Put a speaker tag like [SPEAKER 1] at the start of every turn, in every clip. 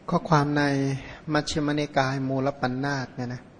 [SPEAKER 1] ข้อความในมัชฌิมนิกายมูลปัญนาตเนี่ยนะ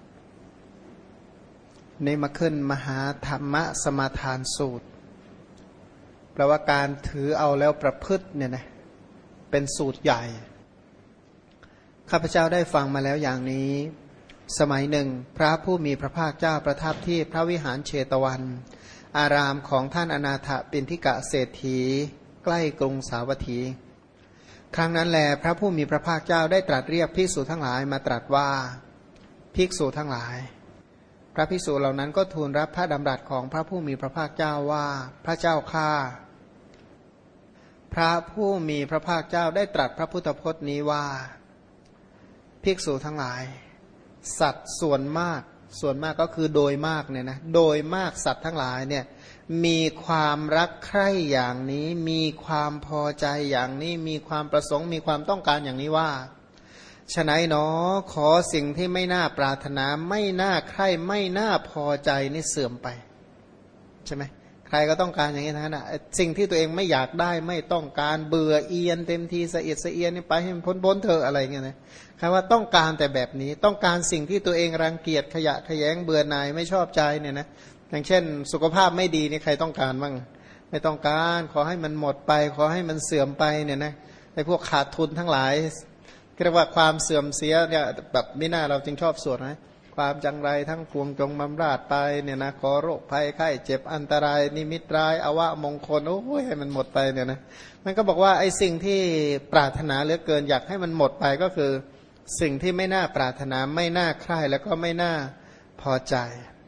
[SPEAKER 1] นี่มาขึ้นมหาธรรมสมาทานสูตรแปลว่าการถือเอาแล้วประพฤติเนี่ยนะเป็นสูตรใหญ่ข้าพเจ้าได้ฟังมาแล้วอย่างนี้สมัยหนึ่งพระผู้มีพระภาคเจ้าประทับที่พระวิหารเชตวันอารามของท่านอนาถปิณฑิกะเศรษฐีใกล้กรุงสาวัตถีครั้งนั้นแลพระผู้มีพระภาคเจ้าได้ตรัสเรียกภิกษุทั้งหลายมาตรัสว่าภิกษุทั้งหลายพระภิกษุเหล่านั้นก็ทูลรับพระดำรัสของพระผู้มีพระภาคเจ้าว่าพระเจ้าข้าพระผู้มีพระภาคเจ้าได้ตรัสพระพุทธพจน์นี้ว่าภิกษุทั้งหลายสัตว์ส่วนมากก็คือโดยมากเนี่ยนะโดยมากสัตว์ทั้งหลายเนี่ยมีความรักใคร่อย่างนี้มีความพอใจอย่างนี้มีความประสงค์มีความต้องการอย่างนี้ว่าฉะนั้นเนาะขอสิ่งที่ไม่น่าปรารถนาไม่น่าใคร่ไม่น่าพอใจนี่เสื่อมไปใช่ไหมใครก็ต้องการอย่างนี้ทั้งนั้นนะสิ่งที่ตัวเองไม่อยากได้ไม่ต้องการเบื่อเอียนเต็มทีเสียดเสียนี่ไปให้มันพ้นเถอะอะไรเงี้ยนะคำว่าต้องการแต่แบบนี้ต้องการสิ่งที่ตัวเองรังเกียจขยะแขยงเบื่อหน่ายไม่ชอบใจเนี่ยนะอย่างเช่นสุขภาพไม่ดีนี่ใครต้องการบ้างไม่ต้องการขอให้มันหมดไปขอให้มันเสื่อมไปเนี่ยนะไอ้พวกขาดทุนทั้งหลายเรียกว่าความเสื่อมเสียเนี่ยแบบไม่น่าเราจึงชอบสวดนะความจังไรทั้งปวงจงบำราดไปเนี่ยนะขอโรคภัยไข้เจ็บอันตรายนิมิตร้ายอวะมงคลโอ้ยให้มันหมดไปเนี่ยนะมันก็บอกว่าไอ้สิ่งที่ปรารถนาเหลือเกินอยากให้มันหมดไปก็คือสิ่งที่ไม่น่าปรารถนาไม่น่าใคร่แล้วก็ไม่น่าพอใจ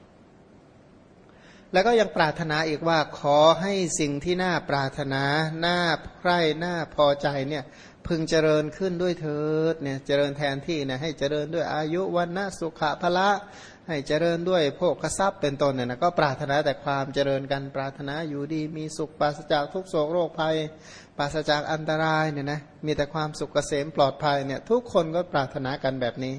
[SPEAKER 1] แล้วก็ยังปรารถนาอีกว่าขอให้สิ่งที่น่าปรารถนาน่าใคร่น่าพอใจเนี่ยพึงเจริญขึ้นด้วยเถิดเนี่ยเจริญแทนที่เนี่ยให้เจริญด้วยอายุวันนะสุขะพละให้เจริญด้วยโภคทรัพย์เป็นต้นเนี่ยนะก็ปรารถนาแต่ความเจริญกันปรารถนาอยู่ดีมีสุขปราศจากทุกโศกโรคภัยปราศจากอันตรายเนี่ยนะมีแต่ความสุขเกษมปลอดภัยเนี่ยทุกคนก็ปรารถนากันแบบนี้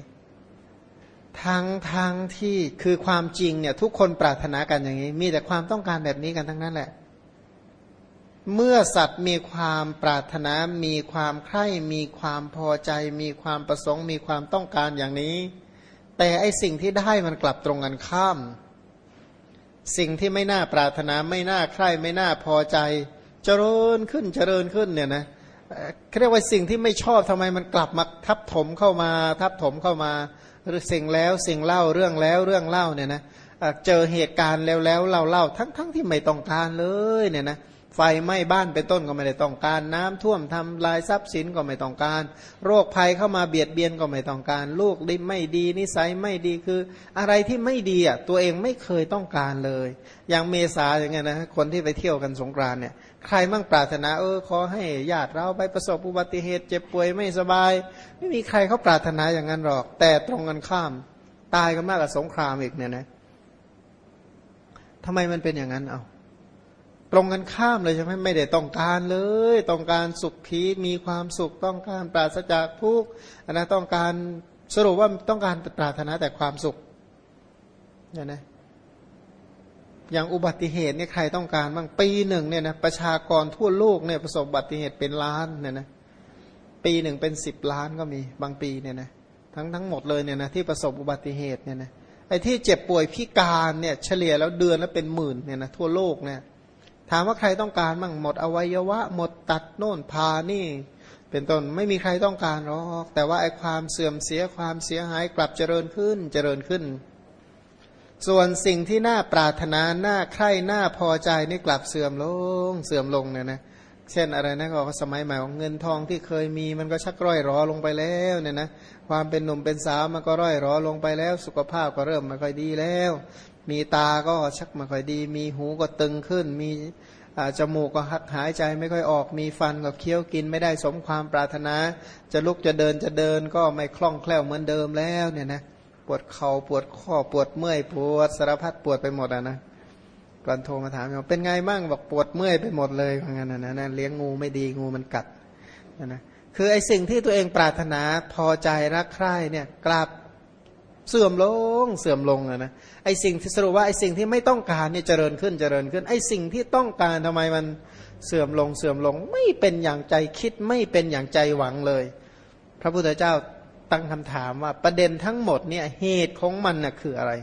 [SPEAKER 1] ทั้งที่คือความจริงเนี่ยทุกคนปรารถนากันอย่างนี้มีแต่ความต้องการแบบนี้กันทั้งนั้นแหละเมื่อสัตว์มีความปรารถนามีความใคร่มีความพอใจมีความประสงค์มีความต้องการอย่างนี้แต่ไอสิ่งที่ได้มันกลับตรงกันข้ามสิ่งที่ไม่น่าปรารถนาไม่น่าใคร่ไม่น่าพอใจเจริญขึ้นเนี่ยนะเรียกว่าสิ่งที่ไม่ชอบทำไมมันกลับมาทับถมเข้ามาหรือสิ่งแล้วสิ่งเล่าเรื่องแล้วเรื่องเล่าเนี่ยนะเจอเหตุการณ์แล้วเล่าทั้งที่ไม่ต้องการเลยเนี่ยนะไฟไหม้บ้านเป็นต้นก็ไม่ได้ต้องการน้ำท่วมทำลายทรัพย์สินก็ไม่ต้องการโรคภัยเข้ามาเบียดเบียนก็ไม่ต้องการลูกดิไม่ดีนิสัยไม่ดีคืออะไรที่ไม่ดีอ่ะตัวเองไม่เคยต้องการเลยอย่างเมษาอย่างเงี้ยนะคนที่ไปเที่ยวกันสงกรานต์เนี่ยใครมั่งปรารถนาขอให้ญาติเราไปประสบอุบัติเหตุเจ็บป่วยไม่สบายไม่มีใครเขาปรารถนาอย่างนั้นหรอกแต่ตรงกันข้ามตายกันมากกว่าสงครามอีกเนี่ยนะทำไมมันเป็นอย่างนั้นตรงกันข้ามเลยใช่ไหมไม่ได้ต้องการเลยต้องการสุขขีมีความสุขต้องการปราศจากทุกข์นะต้องการสรุปว่าต้องการปรารถนาแต่ความสุขเนี่ยนะอย่างอุบัติเหตุเนี่ยใครต้องการบ้างปีหนึ่งเนี่ยนะประชากรทั่วโลกเนี่ยประสบอุบัติเหตุเป็นล้านเนี่ยนะปีหนึ่งเป็น10 ล้านก็มีบางปีเนี่ยนะทั้งหมดเลยเนี่ยนะที่ประสบอุบัติเหตุเนี่ยนะไอ้ที่เจ็บป่วยพิการเนี่ยเฉลี่ยแล้วเดือนละเป็นหมื่นเนี่ยนะทั่วโลกเนี่ยถามว่าใครต้องการบ้างหมดอวัยวะหมดตัดโน่นพานี่เป็นต้นไม่มีใครต้องการหรอกแต่ว่าไอ้ความเสื่อมเสียความเสียหายกลับเจริญขึ้นส่วนสิ่งที่น่าปรารถนาน่าใคร่น่าพอใจนี่กลับเสื่อมลงเนี่ยนะเช่นอะไรนะก็สมัยใหม่เงินทองที่เคยมีมันก็ชักร่อยรอลงไปแล้วเนี่ยนะความเป็นหนุ่มเป็นสาวมันก็ร่อยรอลงไปแล้วสุขภาพก็เริ่มไม่ค่อยดีแล้วมีตาก็ชักไม่ค่อยดีมีหูก็ตึงขึ้นมีจมูกก็หายใจไม่ค่อยออกมีฟันก็เคี้ยวกินไม่ได้สมความปรารถนาจะลุกจะเดินก็ไม่คล่องแคล่วเหมือนเดิมแล้วเนี่ยนะปวดเข่าปวดข้อปวดเมื่อยปวดสารพัดปวดไปหมดนะก่อนโทรมาถามว่าเป็นไงบ้างบอกปวดเมื่อยไปหมดเลยว่างั้นนะเลี้ยงงูไม่ดีงูมันกัดนะคือไอ้สิ่งที่ตัวเองปรารถนาพอใจรักใคร่เนี่ยกลับเสื่อมลงนะไอ้สิ่งที่สรุปว่าไอ้สิ่งที่ไม่ต้องการเนี่ยเจริญขึ้นไอ้สิ่งที่ต้องการทำไมมันเสื่อมลงไม่เป็นอย่างใจคิดไม่เป็นอย่างใจหวังเลยพระพุทธเจ้าตั้งคำถามว่าประเด็นทั้งหมดเนี่ยเหตุของมันน่ะคืออะไร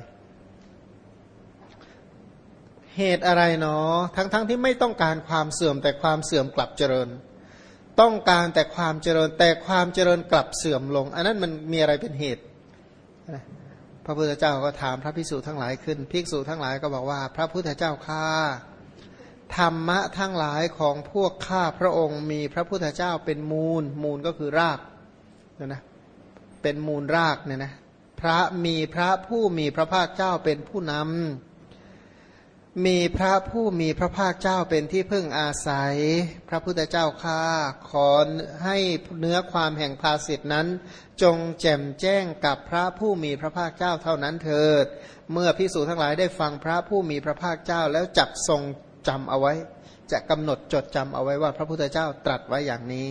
[SPEAKER 1] เหตุอะไรเนาะทั้งที่ไม่ต้องการความเสื่อมแต่ความเสื่อมกลับเจริญต้องการแต่ความเจริญแต่ความเจริญกลับเสื่อมลงอันนั้นมันมีอะไรเป็นเหตุพระพุทธเจ้าก็ถามพระภิกษุทั้งหลายขึ้นภิกษุทั้งหลายก็บอกว่าพระพุทธเจ้าข้าธรรมะทั้งหลายของพวกข้าพระองค์มีพระพุทธเจ้าเป็นมูลก็คือรากนะเป็นมูลรากเนี่ยนะพระผู้มีพระภาคเจ้าเป็นผู้นำมีพระผู้มีพระภาคเจ้าเป็นที่พึ่งอาศัยพระพุทธเจ้าข้าขอให้เนื้อความแห่งภาสิทธินั้นจงแจ่มแจ้งกับพระผู้มีพระภาคเจ้าเท่านั้นเถิดเมื่อภิกษุทั้งหลายได้ฟังพระผู้มีพระภาคเจ้าแล้วจักทรงจำเอาไว้จะกำหนดจดจำเอาไว้ว่าพระพุทธเจ้าตรัสไว้อย่างนี้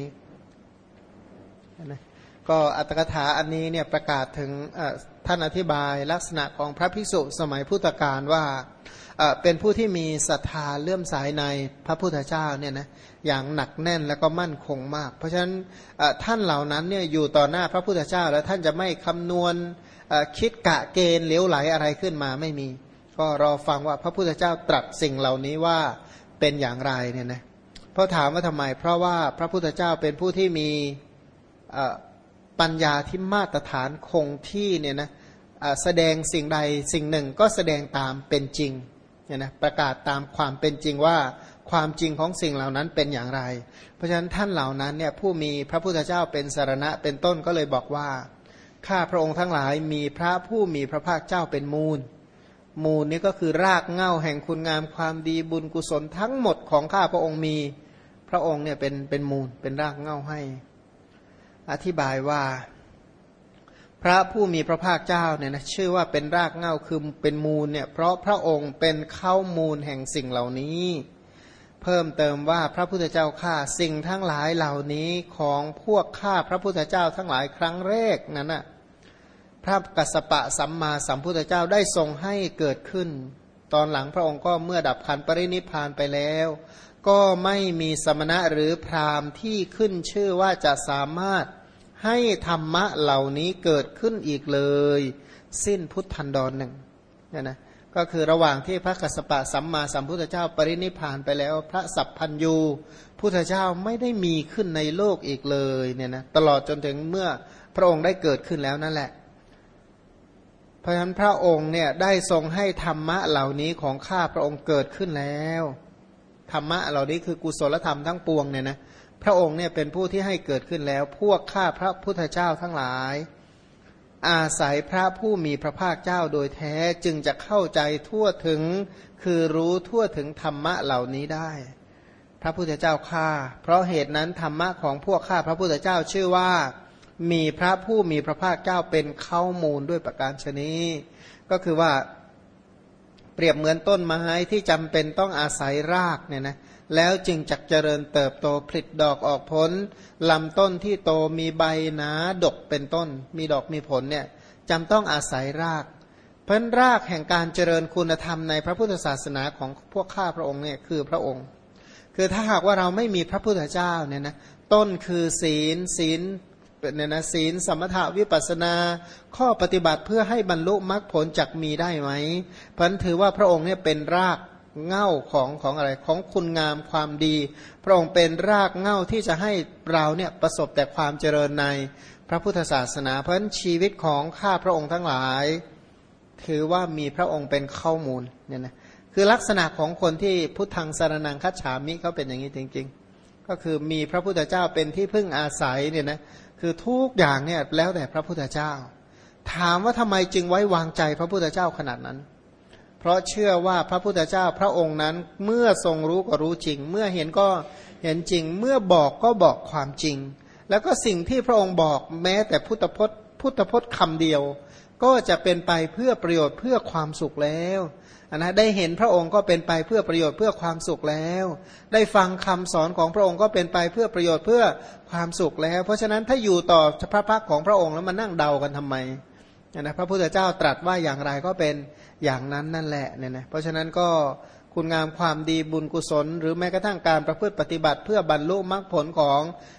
[SPEAKER 1] ก็อัตถกถาอันนี้เนี่ยประกาศถึงท่านอธิบายลักษณะของพระภิกษุสมัยพุทธกาลว่าเป็นผู้ที่มีศรัทธาเลื่อมใสในพระพุทธเจ้าเนี่ยนะอย่างหนักแน่นและก็มั่นคงมากเพราะฉะนั้นท่านเหล่านั้นเนี่ยอยู่ต่อหน้าพระพุทธเจ้าแล้วท่านจะไม่คำนวณคิดกะเกณฑ์เลี้ยวไหลอะไรขึ้นมาไม่มีก็รอฟังว่าพระพุทธเจ้าตรัสสิ่งเหล่านี้ว่าเป็นอย่างไรเนี่ยนะเพราะถามว่าทำไมเพราะว่าพระพุทธเจ้าเป็นผู้ที่มีปัญญาที่มาตรฐานคงที่เนี่ยนะแสดงสิ่งใดสิ่งหนึ่งก็แสดงตามเป็นจริงเนี่ยนะประกาศตามความเป็นจริงว่าความจริงของสิ่งเหล่านั้นเป็นอย่างไรเพราะฉะนั้นท่านเหล่านั้นเนี่ยผู้มีพระพุทธเจ้าเป็นสรณะเป็นต้นก็เลยบอกว่าข้าพระองค์ทั้งหลายมีพระผู้มีพระภาคเจ้าเป็นมูลนี้ก็คือรากเหง้าแห่งคุณงามความดีบุญกุศลทั้งหมดของข้าพระองค์มีพระองค์เนี่ยเป็นมูลเป็นรากเหง้าให้อธิบายว่าพระผู้มีพระภาคเจ้าเนี่ยนะชื่อว่าเป็นรากเหง้าคือเป็นมูลเนี่ยเพราะพระองค์เป็นข้าวมูลแห่งสิ่งเหล่านี้เพิ่มเติมว่าพระพุทธเจ้าข้าสิ่งทั้งหลายเหล่านี้ของพวกข้าพระพุทธเจ้าทั้งหลายครั้งแรกนั้นน่ะพระกัสสปะสัมมาสัมพุทธเจ้าได้ทรงให้เกิดขึ้นตอนหลังพระองค์ก็เมื่อดับขันธ์ปรินิพพานไปแล้วก็ไม่มีสมณะหรือพราหมณ์ที่ขึ้นชื่อว่าจะสามารถให้ธรรมะเหล่านี้เกิดขึ้นอีกเลยสิ้นพุทธันดรหนึ่งเนี่ยนะก็คือระหว่างที่พระกัสสปะสัมมาสัมพุทธเจ้าปรินิพพานไปแล้วพระสัพพัญญูพุทธเจ้าไม่ได้มีขึ้นในโลกอีกเลยเนี่ยนะตลอดจนถึงเมื่อพระองค์ได้เกิดขึ้นแล้วนั่นแหละเพราะฉะนั้นพระองค์เนี่ยได้ทรงให้ธรรมะเหล่านี้ของข้าพระองค์เกิดขึ้นแล้วธรรมะเหล่านี้คือกุศลธรรมทั้งปวงเนี่ยนะพระองค์เนี่ยเป็นผู้ที่ให้เกิดขึ้นแล้วพวกข้าพระพุทธเจ้าทั้งหลายอาศัยพระผู้มีพระภาคเจ้าโดยแท้จึงจะเข้าใจทั่วถึงคือรู้ทั่วถึงธรรมะเหล่านี้ได้พระพุทธเจ้าข้าเพราะเหตุนั้นธรรมะของพวกข้าพระพุทธเจ้าชื่อว่ามีพระผู้มีพระภาคเจ้าเป็นข้าวมูลด้วยประการฉนี้ก็คือว่าเปรียบเหมือนต้นไม้ที่จำเป็นต้องอาศัยรากเนี่ยนะแล้วจึงจักเจริญเติบโตผลิดอกออกผลลำต้นที่โตมีใบหนาดกเป็นต้นมีดอกมีผลเนี่ยจำต้องอาศัยรากเพราะรากแห่งการเจริญคุณธรรมในพระพุทธศาสนาของพวกข้าพระองค์เนี่ยคือพระองค์คือถ้าหากว่าเราไม่มีพระพุทธเจ้าเนี่ยนะต้นคือศีลเนี่ยนะศีลสมถะวิปัสสนาข้อปฏิบัติเพื่อให้บรรลุมรรคผลจักมีได้ไหมเพราะนั้นถือว่าพระองค์เนี่ยเป็นรากเหง้าของอะไรของคุณงามความดีพระองค์เป็นรากเหง้าที่จะให้เราเนี่ยประสบแต่ความเจริญในพระพุทธศาสนาเพราะฉะนั้นชีวิตของข้าพระองค์ทั้งหลายถือว่ามีพระองค์เป็นข้อมูลเนี่ยนะคือลักษณะของคนที่พุทธังสรณังคัจฉามิเขาเป็นอย่างนี้จริงๆก็คือมีพระพุทธเจ้าเป็นที่พึ่งอาศัยเนี่ยนะคือทุกอย่างเนี่ยแล้วแต่พระพุทธเจ้าถามว่าทำไมจึงไว้วางใจพระพุทธเจ้าขนาดนั้นเพราะเชื่อว่าพระพุทธเจ้าพระองค์นั้นเมื่อทรงรู้ก็รู้จริงเมื่อเห็นก็เห็นจริงเมื่อบอกก็บอกความจริงแล้วก็สิ่งที่พระองค์บอกแม้แต่พุทธพจน์คำเดียวก็จะเป็นไปเพื่อประโยชน์เพื่อความสุขแล้วนะได้เห็นพระองค์ก็เป็นไปเพื่อประโยชน์เพื่อความสุขแล้วได้ฟังคำสอนของพระองค์ก็เป็นไปเพื่อประโยชน์เพื่อความสุขแล้วเพราะฉะนั้นถ้าอยู่ต่อพระพักของพระองค์แล้วมานั่งเดากันทำไมนะพระพุทธเจ้าตรัสว่าอย่างไรก็เป็นอย่างนั้นนั่นแหละเนี่ยนะเพราะฉะนั้นก็คุณงามความดีบุญกุศลหรือแม้กระทั่งการประพฤติปฏิบัติเพื่อบรรลุมรรคผลของ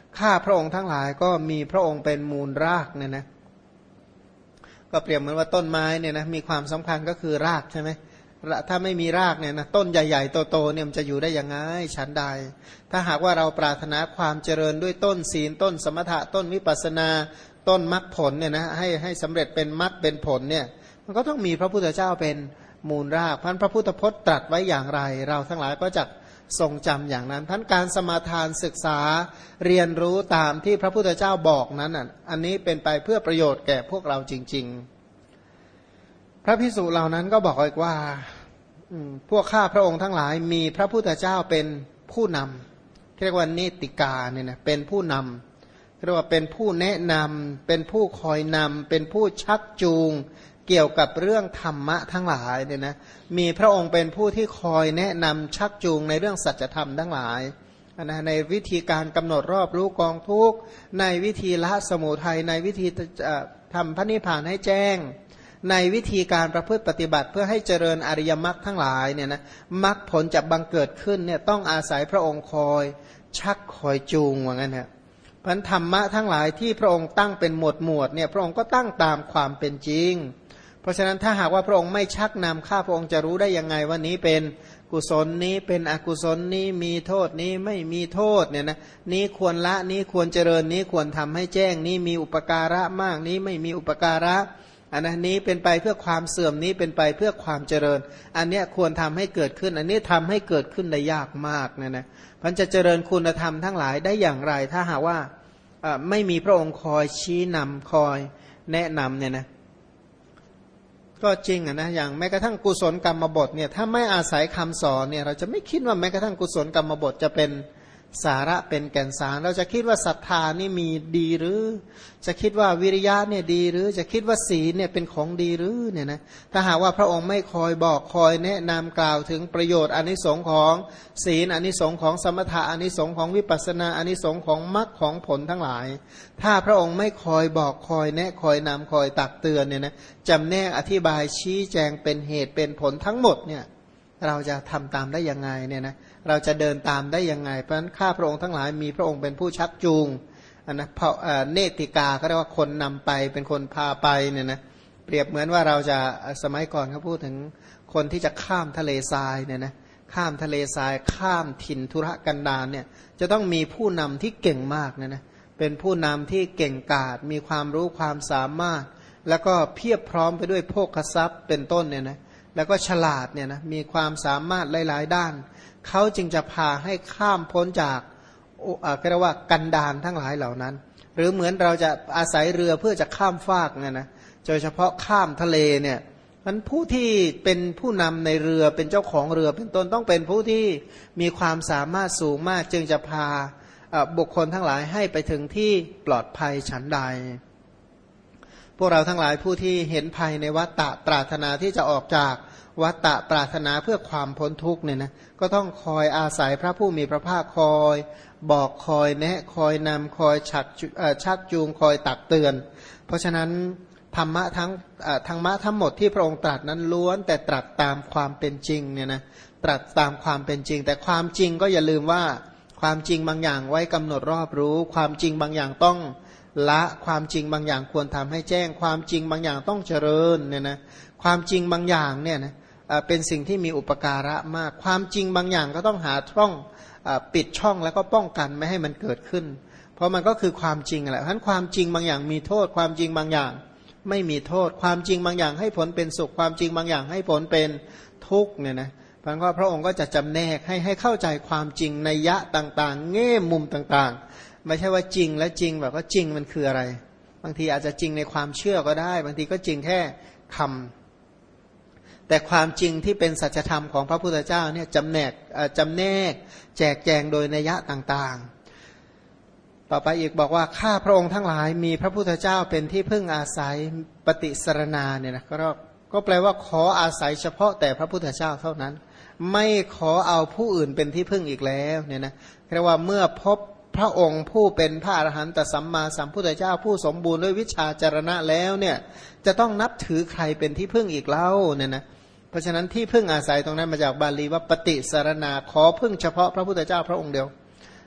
[SPEAKER 1] ข้าพระองค์ทั้งหลายก็มีพระองค์เป็นมูลรากเนี่ยนะก็เปรียบเหมือนว่าต้นไม้เนี่ยนะมีความสำคัญก็คือรากใช่ไหมถ้าไม่มีรากเนี่ยนะต้นใหญ่ๆโตๆเนี่ยมันจะอยู่ได้ยังไงฉันใดถ้าหากว่าเราปรารถนาความเจริญด้วยต้นศีลต้นสมถะต้นวิปัสสนาต้นมรรคผลเนี่ยนะให้สำเร็จเป็นมรรคเป็นผลเนี่ยมันก็ต้องมีพระพุทธเจ้าเป็นมูลรากพันพระพุทธพจน์ตรัสไว้อย่างไรเราทั้งหลายก็จะทรงจำอย่างนั้นพันการสมาทานศึกษาเรียนรู้ตามที่พระพุทธเจ้าบอกนั้นอันนี้เป็นไปเพื่อประโยชน์แก่พวกเราจริงๆพระภิกษุเหล่านั้นก็บอกอีกว่าพวกข้าพระองค์ทั้งหลายมีพระพุทธเจ้าเป็นผู้นำเรียกว่าเนติกาเนี่ยนะเป็นผู้นำเรียกว่าเป็นผู้แนะนำเป็นผู้คอยนำเป็นผู้ชักจูงเกี่ยวกับเรื่องธรรมะทั้งหลายเนี่ยนะมีพระองค์เป็นผู้ที่คอยแนะนำชักจูงในเรื่องสัจธรรมทั้งหลายนะในวิธีการกำหนดรอบรู้กองทุกข์ในวิธีละสมุทัยในวิธีทำพระนิพพานให้แจ้งในวิธีการประพฤติปฏิบัติเพื่อให้เจริญอริยมรรคทั้งหลายเนี่ยนะมรรคผลจะบังเกิดขึ้นเนี่ยต้องอาศัยพระองค์คอยชักคอยจูงว่างั้นฮะพันธรรมะทั้งหลายที่พระองค์ตั้งเป็นหมวดเนี่ยพระองค์ก็ตั้งตามความเป็นจริงเพราะฉะนั้นถ้าหากว่าพระองค์ไม่ชักนำข้าพระองค์จะรู้ได้ยังไงว่านี้เป็นกุศลนี้เป็นอกุศลนี้มีโทษนี้ไม่มีโทษเนี่ยนะนี้ควรละนี้ควรเจริญนี้ควรทำให้แจ้งนี้มีอุปการะมากนี้ไม่มีอุปการะอันนี้เป็นไปเพื่อความเสื่อมนี้เป็นไปเพื่อความเจริญอันนี้ควรทำให้เกิดขึ้นอันนี้ทำให้เกิดขึ้นได้ยากมากเนี่ยนะมันจะเจริญคุณธรรมทั้งหลายได้อย่างไรถ้าหากว่าไม่มีพระองค์คอยชี้นำคอยแนะนำเนี่ยนะก็จริงนะอย่างแม้กระทั่งกุศลกรรมบทเนี่ยถ้าไม่อาศัยคำสอนเนี่ยเราจะไม่คิดว่าแม้กระทั่งกุศลกรรมบทจะเป็นสาระเป็นแก่นสารเราจะคิดว่าศรัทธานี่มีดีหรือจะคิดว่าวิริยะเนี่ยดีหรือจะคิดว่าศีลเนี่ยเป็นของดีหรือเนี่ยนะถ้าหากว่าพระองค์ไม่คอยบอกคอยแนะนำกล่าวถึงประโยชน์อานิสงส์ของศีลอานิสงส์ของสมถะอานิสงส์ของวิปัสสนาอานิสงส์ของมรรคของผลทั้งหลายถ้าพระองค์ไม่คอยบอกคอยแนะคอยนำคอยตักเตือนเนี่ยนะจำแนกอธิบายชี้แจงเป็นเหตุเป็นผลทั้งหมดเนี่ยเราจะทำตามได้ยังไงเนี่ยนะเราจะเดินตามได้ยังไงเพราะฉะนั้นข้าพระองค์ทั้งหลายมีพระองค์เป็นผู้ชักจูงนะเนติกาเขาเรียกว่าคนนำไปเป็นคนพาไปเนี่ยนะเปรียบเหมือนว่าเราจะสมัยก่อนเขาพูดถึงคนที่จะข้ามทะเลทรายเนี่ยนะข้ามทะเลทรายข้ามถิ่นธุรกันดารเนี่ยจะต้องมีผู้นำที่เก่งมากเนี่ยนะเป็นผู้นำที่เก่งกาจมีความรู้ความสามารถแล้วก็เพียบพร้อมไปด้วยโภคทรัพย์เป็นต้นเนี่ยนะแล้วก็ฉลาดเนี่ยนะมีความสามารถหลายๆด้านเขาจึงจะพาให้ข้ามพ้นจากก็เรียกว่ากันดารทั้งหลายเหล่านั้นหรือเหมือนเราจะอาศัยเรือเพื่อจะข้ามฟากเนี่ยนะโดยเฉพาะข้ามทะเลเนี่ยมันผู้ที่เป็นผู้นำในเรือเป็นเจ้าของเรือเป็นต้นต้องเป็นผู้ที่มีความสามารถสูงมากจึงจะพาบุคคลทั้งหลายให้ไปถึงที่ปลอดภัยฉันใดพวกเราทั้งหลายผู้ที่เห็นภัยในวัฏฏะปรารถนาที่จะออกจากวัฏฏะปรารถนาเพื่อความพ้นทุกข์เนี่ยนะก็ต้องคอยอาศัยพระผู้มีพระภาคคอยบอกคอยแนะคอยนำคอยชักจูงคอยตักเตือนเพราะฉะนั้นธรรมะทั้งหมดที่พระองค์ตรัสนั้นล้วนแต่ตรัสตามความเป็นจริงเนี่ยนะตรัสตามความเป็นจริงแต่ความจริงก็อย่าลืมว่าความจริงบางอย่างไว้กำหนดรอบรู้ความจริงบางอย่างต้องละความจริงบางอย่างควรทำให้แจ้งความจริงบางอย่างต้องเจริญเนี่ยนะความจริงบางอย่างเนี่ยนะเป็นสิ่งที่มีอุปการะมากความจริงบางอย่างก็ต้องหาช่องปิดช่องแล้วก็ป้องกันไม่ให้มันเกิดขึ้นเพราะมันก็คือความจริงแหละเพราะฉะนั้นความจริงบางอย่างมีโทษความจริงบางอย่างไม่มีโทษความจริงบางอย่างให้ผลเป็นสุขความจริงบางอย่างให้ผลเป็นทุกข์เนี่ยนะเพราะงั้นพระองค์ก็จะจำแนกให้เข้าใจความจริงนัยยะต่างๆแง่มุมต่างๆไม่ใช่ว่าจริงและจริงแบบว่าจริงมันคืออะไรบางทีอาจจะจริงในความเชื่อก็ได้บางทีก็จริงแค่คำแต่ความจริงที่เป็นสัจธรรมของพระพุทธเจ้าเนี่ยจำแนกแจกแจงโดยนัยยะต่างๆต่อไปอีกบอกว่าข้าพระองค์ทั้งหลายมีพระพุทธเจ้าเป็นที่พึ่งอาศัยปฏิสรณาเนี่ยนะก็แปลว่าขออาศัยเฉพาะแต่พระพุทธเจ้าเท่านั้นไม่ขอเอาผู้อื่นเป็นที่พึ่งอีกแล้วเนี่ยนะเรียกว่าเมื่อพบพระองค์ผู้เป็นพระอรหันตสัมมาสัมพุทธเจ้าผู้สมบูรณ์ด้วยวิชาจารณะแล้วเนี่ยจะต้องนับถือใครเป็นที่พึ่งอีกเล่าเนี่ยนะเพราะฉะนั้นที่พึ่งอาศัยตรงนั้นมาจากบาลีว่าปฏิสรณาขอพึ่งเฉพาะพระพุทธเจ้าพระองค์เดียว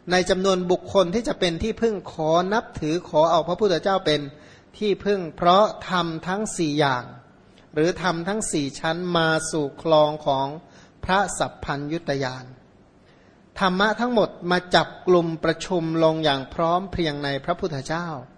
[SPEAKER 1] ในจำนวนบุคคลที่จะเป็นที่พึ่งขอนับถือขอเอาพระพุทธเจ้าเป็นที่พึ่งเพราะทำทั้งสี่อย่างหรือทำทั้งสี่ชั้นมาสู่คลองของพระสัพพัญญุตญาณธรรมะทั้งหมดมาจับกลุ่มประชุมลงอย่างพร้อมเพรียงในพระพุทธเจ้า